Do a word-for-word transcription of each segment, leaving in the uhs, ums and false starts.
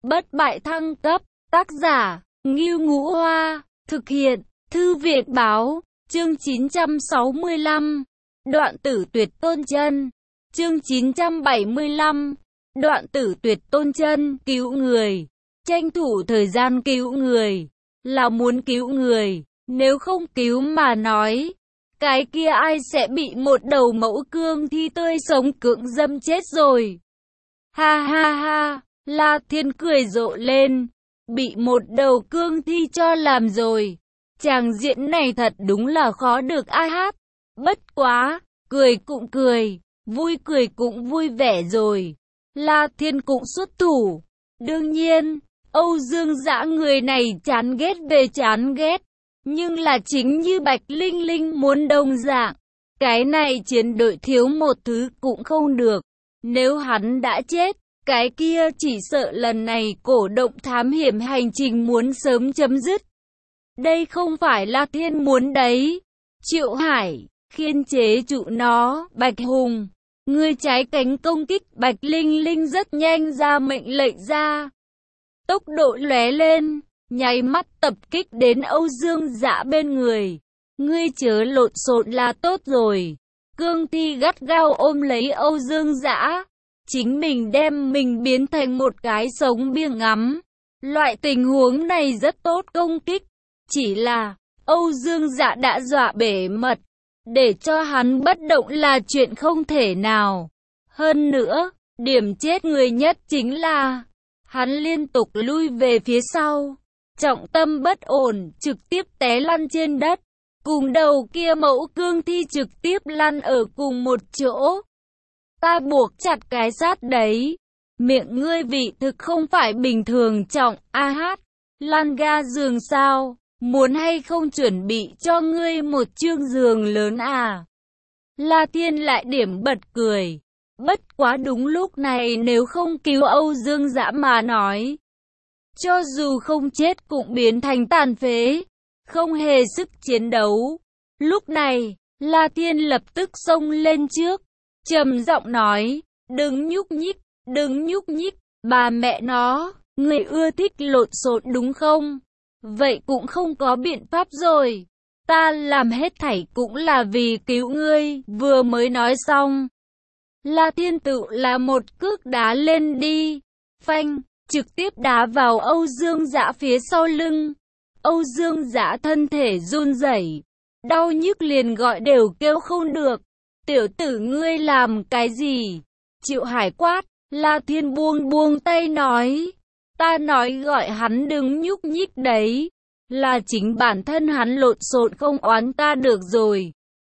Bất bại thăng cấp, tác giả, Ngưu Ngũ Hoa, thực hiện, Thư viện Báo, chương chín trăm sáu mươi lăm, Đoạn tử tuyệt tôn chân, chương chín trăm bảy mươi lăm, Đoạn tử tuyệt tôn chân, cứu người, tranh thủ thời gian cứu người, là muốn cứu người, nếu không cứu mà nói, cái kia ai sẽ bị một đầu mẫu cương thi tươi sống cưỡng dâm chết rồi. Ha ha ha, La Thiên cười rộ lên, bị một đầu cương thi cho làm rồi. Tràng diện này thật đúng là khó được ai hát. Bất quá, cười cũng cười, vui cười cũng vui vẻ rồi. La Thiên cũng xuất thủ. Đương nhiên, Âu Dương Dã người này chán ghét về chán ghét. Nhưng là chính như Bạch Linh Linh muốn đồng dạng. Cái này chiến đội thiếu một thứ cũng không được. Nếu hắn đã chết, cái kia chỉ sợ lần này cổ động thám hiểm hành trình muốn sớm chấm dứt. Đây không phải là Thiên muốn đấy. Triệu Hải, khiên chế trụ nó, Bạch Hùng. Ngươi trái cánh công kích, Bạch Linh Linh rất nhanh ra mệnh lệnh ra. Tốc độ lóe lên, nháy mắt tập kích đến Âu Dương Dã bên người. Ngươi chớ lộn xộn là tốt rồi. Cương thi gắt gao ôm lấy Âu Dương Dã. Chính mình đem mình biến thành một cái sống bia ngắm. Loại tình huống này rất tốt công kích. Chỉ là, Âu Dương Dã đã dọa bể mật. Để cho hắn bất động là chuyện không thể nào. Hơn nữa, điểm chết người nhất chính là, hắn liên tục lui về phía sau. Trọng tâm bất ổn, trực tiếp té lăn trên đất. Cùng đầu kia mẫu cương thi trực tiếp lăn ở cùng một chỗ. Ta buộc chặt cái sát đấy. Miệng ngươi vị thực không phải bình thường trọng, a hát. Lăn ga giường sao? Muốn hay không chuẩn bị cho ngươi một chương giường lớn à? La Thiên lại điểm bật cười. Bất quá đúng lúc này nếu không cứu Âu Dương Dã mà nói. Cho dù không chết cũng biến thành tàn phế. Không hề sức chiến đấu. Lúc này, La Thiên lập tức xông lên trước. Trầm giọng nói, đừng nhúc nhích, đừng nhúc nhích, bà mẹ nó, người ưa thích lộn xộn đúng không? Vậy cũng không có biện pháp rồi. Ta làm hết thảy cũng là vì cứu ngươi, vừa mới nói xong. La Thiên tự là một cước đá lên đi, phanh, trực tiếp đá vào Âu Dương Dã phía sau lưng. Âu Dương Dã thân thể run rẩy, đau nhức liền gọi đều kêu không được. Tiểu tử ngươi làm cái gì? Triệu Hải quát, La Thiên buông buông tay nói. Ta nói gọi hắn đừng nhúc nhích đấy. Là chính bản thân hắn lộn xộn không oán ta được rồi.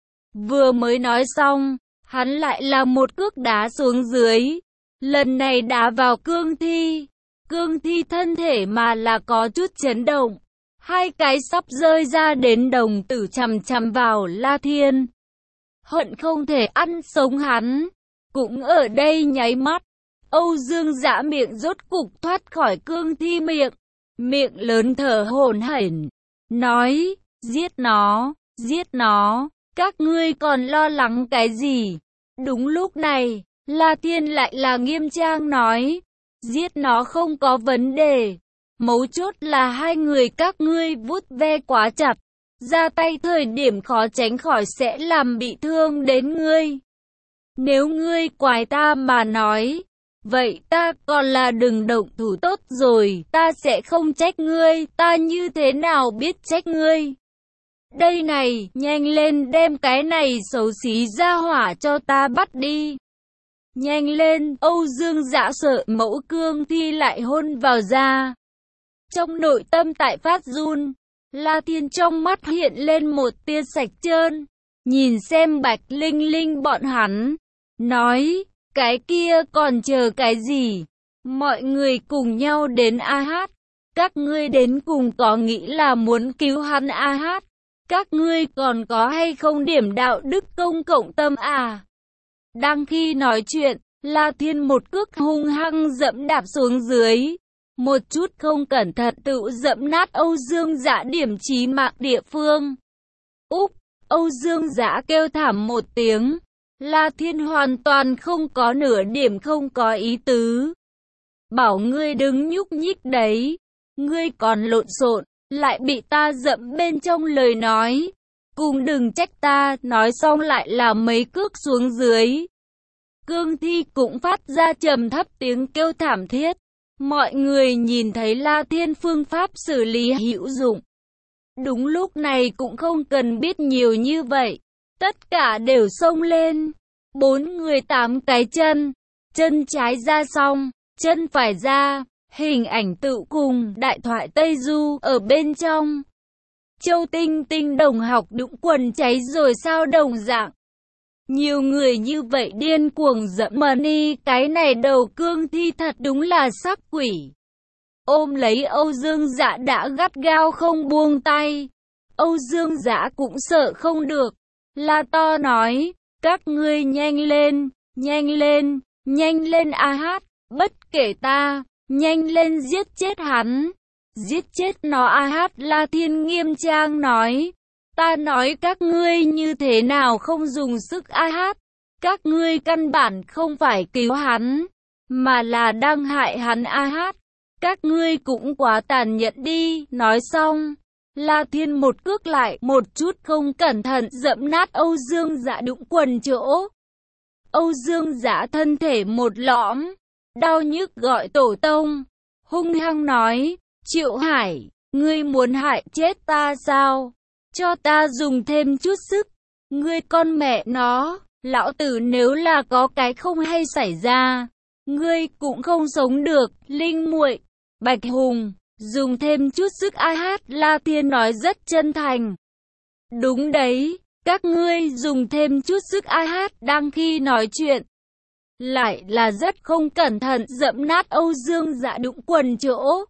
Vừa mới nói xong, hắn lại là một cước đá xuống dưới. Lần này đá vào cương thi. Cương thi thân thể mà là có chút chấn động. Hai cái sắp rơi ra đến đồng tử chằm chằm vào La Thiên. Hận không thể ăn sống hắn. Cũng ở đây nháy mắt, Âu Dương Dã miệng rốt cục thoát khỏi cương thi miệng. Miệng lớn thở hổn hển, nói, giết nó, giết nó, các ngươi còn lo lắng cái gì? Đúng lúc này, La Thiên lại là nghiêm trang nói, giết nó không có vấn đề. Mấu chốt là hai người các ngươi vuốt ve quá chặt. Ra tay thời điểm khó tránh khỏi sẽ làm bị thương đến ngươi. Nếu ngươi quái ta mà nói, vậy ta còn là đừng động thủ tốt rồi, ta sẽ không trách ngươi, ta như thế nào biết trách ngươi. Đây này, nhanh lên đem cái này xấu xí ra hỏa cho ta bắt đi. Nhanh lên, Âu Dương Dã sợ mẫu cương thi lại hôn vào da. Trong nội tâm tại phát run. La Thiên trong mắt hiện lên một tia sạch trơn, nhìn xem Bạch Linh Linh bọn hắn, nói, cái kia còn chờ cái gì? Mọi người cùng nhau đến a hát, các ngươi đến cùng có nghĩ là muốn cứu hắn a hát, các ngươi còn có hay không điểm đạo đức công cộng tâm à? Đang khi nói chuyện, La Thiên một cước hung hăng dẫm đạp xuống dưới. Một chút không cẩn thận tự dẫm nát Âu Dương Dã điểm chí mạng địa phương. Úp, Âu Dương Dã kêu thảm một tiếng. La Thiên hoàn toàn không có nửa điểm không có ý tứ. bảo ngươi đừng nhúc nhích đấy. Ngươi còn lộn xộn, lại bị ta dẫm bên trong lời nói. Cũng đừng trách ta, nói xong lại là mấy cước xuống dưới. Cương Thi cũng phát ra trầm thấp tiếng kêu thảm thiết. Mọi người nhìn thấy La Thiên phương pháp xử lý hữu dụng. Đúng lúc này cũng không cần biết nhiều như vậy. Tất cả đều xông lên. Bốn người tám cái chân. Chân trái ra xong, chân phải ra. Hình ảnh tự cùng đại thoại Tây Du ở bên trong. Châu Tinh Tinh đồng học đũng quần cháy rồi sao đồng dạng. Nhiều người như vậy điên cuồng dẫm money, cái này đầu Cương Thi thật đúng là sắc quỷ. Ôm lấy Âu Dương Dạ đã gắt gao không buông tay. Âu Dương Dạ cũng sợ không được. La to nói, các ngươi nhanh lên, nhanh lên, nhanh lên a hát, bất kể ta, nhanh lên giết chết hắn. Giết chết nó a hát. La Thiên nghiêm trang nói. Ta nói các ngươi như thế nào không dùng sức a hát. Các ngươi căn bản không phải cứu hắn, mà là đang hại hắn a hát. Các ngươi cũng quá tàn nhẫn đi. Nói xong, La Thiên một cước lại một chút không cẩn thận dẫm nát Âu Dương Dạ đũng quần chỗ. Âu Dương Dạ thân thể một lõm, đau nhức gọi tổ tông, hung hăng nói, Triệu Hải, ngươi muốn hại chết ta sao? Cho ta dùng thêm chút sức. Ngươi con mẹ nó, lão tử nếu là có cái không hay xảy ra, ngươi cũng không sống được. Linh muội, Bạch Hùng, dùng thêm chút sức a hát. La Thiên nói rất chân thành. Đúng đấy, các ngươi dùng thêm chút sức a hát. Đang khi nói chuyện, lại là rất không cẩn thận dẫm nát Âu Dương Dạ đũng quần chỗ.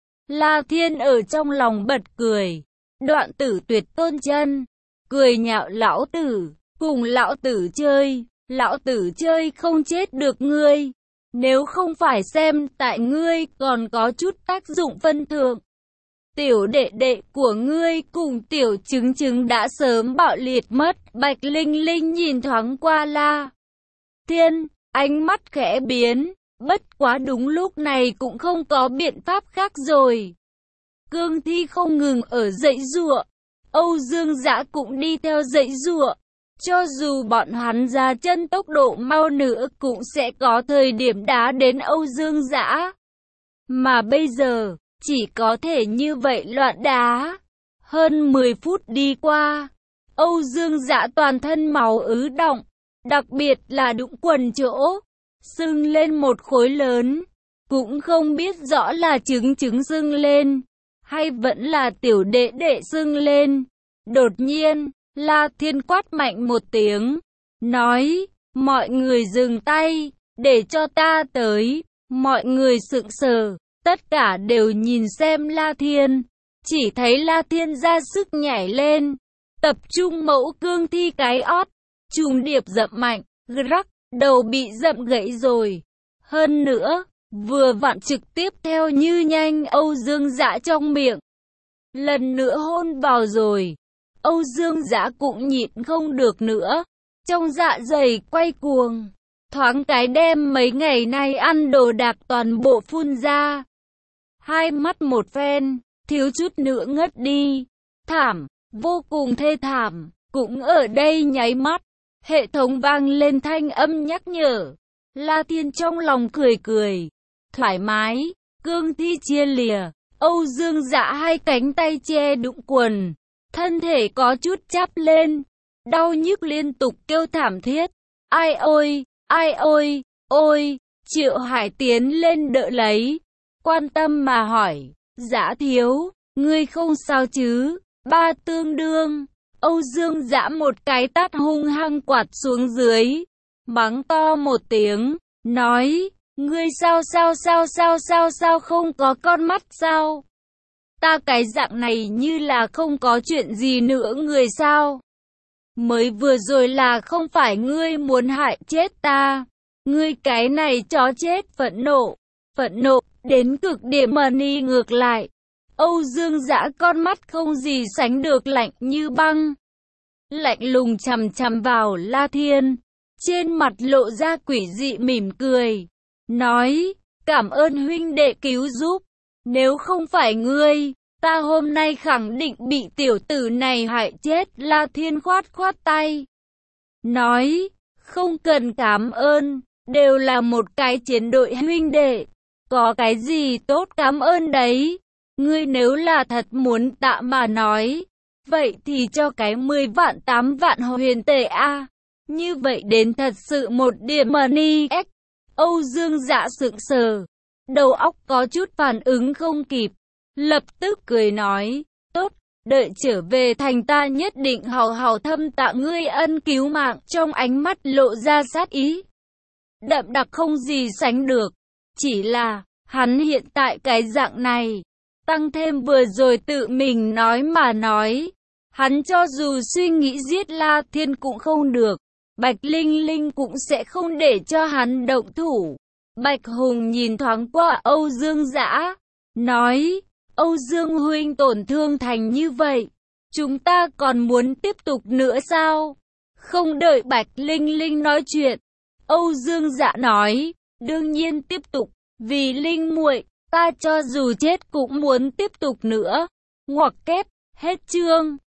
La Thiên ở trong lòng bật cười. Đoạn Tử Tuyệt tôn chân, cười nhạo lão tử, cùng lão tử chơi, lão tử chơi không chết được ngươi. Nếu không phải xem tại ngươi còn có chút tác dụng phân thượng, tiểu đệ đệ của ngươi cùng tiểu trứng trứng đã sớm bạo liệt mất. Bạch Linh Linh nhìn thoáng qua La Thiên, ánh mắt khẽ biến, bất quá đúng lúc này cũng không có biện pháp khác rồi. Cương Thi không ngừng ở dãy giụa, Âu Dương Dạ cũng đi theo dãy giụa. Cho dù bọn hắn ra chân tốc độ mau nữa cũng sẽ có thời điểm đá đến Âu Dương Dạ. Mà bây giờ, chỉ có thể như vậy loạn đá. Hơn mười phút đi qua, Âu Dương Dạ toàn thân máu ứ đọng, đặc biệt là đũng quần chỗ, sưng lên một khối lớn. Cũng không biết rõ là trứng trứng sưng lên, hay vẫn là tiểu đệ đệ sưng lên. Đột nhiên, La Thiên quát mạnh một tiếng, nói, mọi người dừng tay, để cho ta tới. Mọi người sững sờ, tất cả đều nhìn xem La Thiên. Chỉ thấy La Thiên ra sức nhảy lên, tập trung mẫu Cương Thi cái ót, trùng điệp dậm mạnh, rắc, đầu bị dậm gãy rồi. Hơn nữa, vừa vặn trực tiếp theo như nhanh Âu Dương Dạ trong miệng. Lần nữa hôn vào rồi. Âu Dương Dạ cũng nhịn không được nữa, trong dạ dày quay cuồng, thoáng cái đem mấy ngày nay ăn đồ đạc toàn bộ phun ra. Hai mắt một phen, thiếu chút nữa ngất đi. Thảm, vô cùng thê thảm. Cũng ở đây nháy mắt, hệ thống vang lên thanh âm nhắc nhở. La Thiên trong lòng cười cười, thoải mái. Cương Thi chia lìa, Âu Dương Dạ hai cánh tay che đũng quần, thân thể có chút chắp lên, đau nhức liên tục kêu thảm thiết. Ai ôi, ai ôi, ôi. Triệu Hải tiến lên đỡ lấy, quan tâm mà hỏi, Dạ thiếu, ngươi không sao chứ? Ba tương đương. Âu Dương Dạ một cái tát hung hăng quạt xuống dưới, mắng to một tiếng, nói, ngươi sao sao sao sao sao sao không có con mắt sao? Ta cái dạng này như là không có chuyện gì nữa người sao? Mới vừa rồi là không phải ngươi muốn hại chết ta? Ngươi cái này chó chết. Phẫn nộ, phẫn nộ, đến cực điểm. Money ngược lại, Âu Dương Dạ con mắt không gì sánh được lạnh như băng, lạnh lùng chằm chằm vào La Thiên, trên mặt lộ ra quỷ dị mỉm cười, nói, cảm ơn huynh đệ cứu giúp. Nếu không phải ngươi, ta hôm nay khẳng định bị tiểu tử này hại chết. La Thiên khoát khoát tay, nói, không cần cảm ơn, đều là một cái chiến đội huynh đệ, có cái gì tốt cảm ơn đấy. Ngươi nếu là thật muốn tạ mà nói, vậy thì cho cái mười vạn tám vạn huyền tệ a. Như vậy đến thật sự một điểm money x. Âu Dương Dạ sững sờ, đầu óc có chút phản ứng không kịp, lập tức cười nói, tốt, đợi trở về thành ta nhất định hào hào thâm tạ ngươi ân cứu mạng. Trong ánh mắt lộ ra sát ý đậm đặc không gì sánh được. Chỉ là, hắn hiện tại cái dạng này, tăng thêm vừa rồi tự mình nói mà nói, hắn cho dù suy nghĩ giết La Thiên cũng không được. Bạch Linh Linh cũng sẽ không để cho hắn động thủ. Bạch Hùng nhìn thoáng qua Âu Dương Dã, nói, Âu Dương huynh tổn thương thành như vậy, chúng ta còn muốn tiếp tục nữa sao? Không đợi Bạch Linh Linh nói chuyện, Âu Dương Dã nói, đương nhiên tiếp tục, vì Linh muội, ta cho dù chết cũng muốn tiếp tục nữa. Ngoặc kép, hết chương.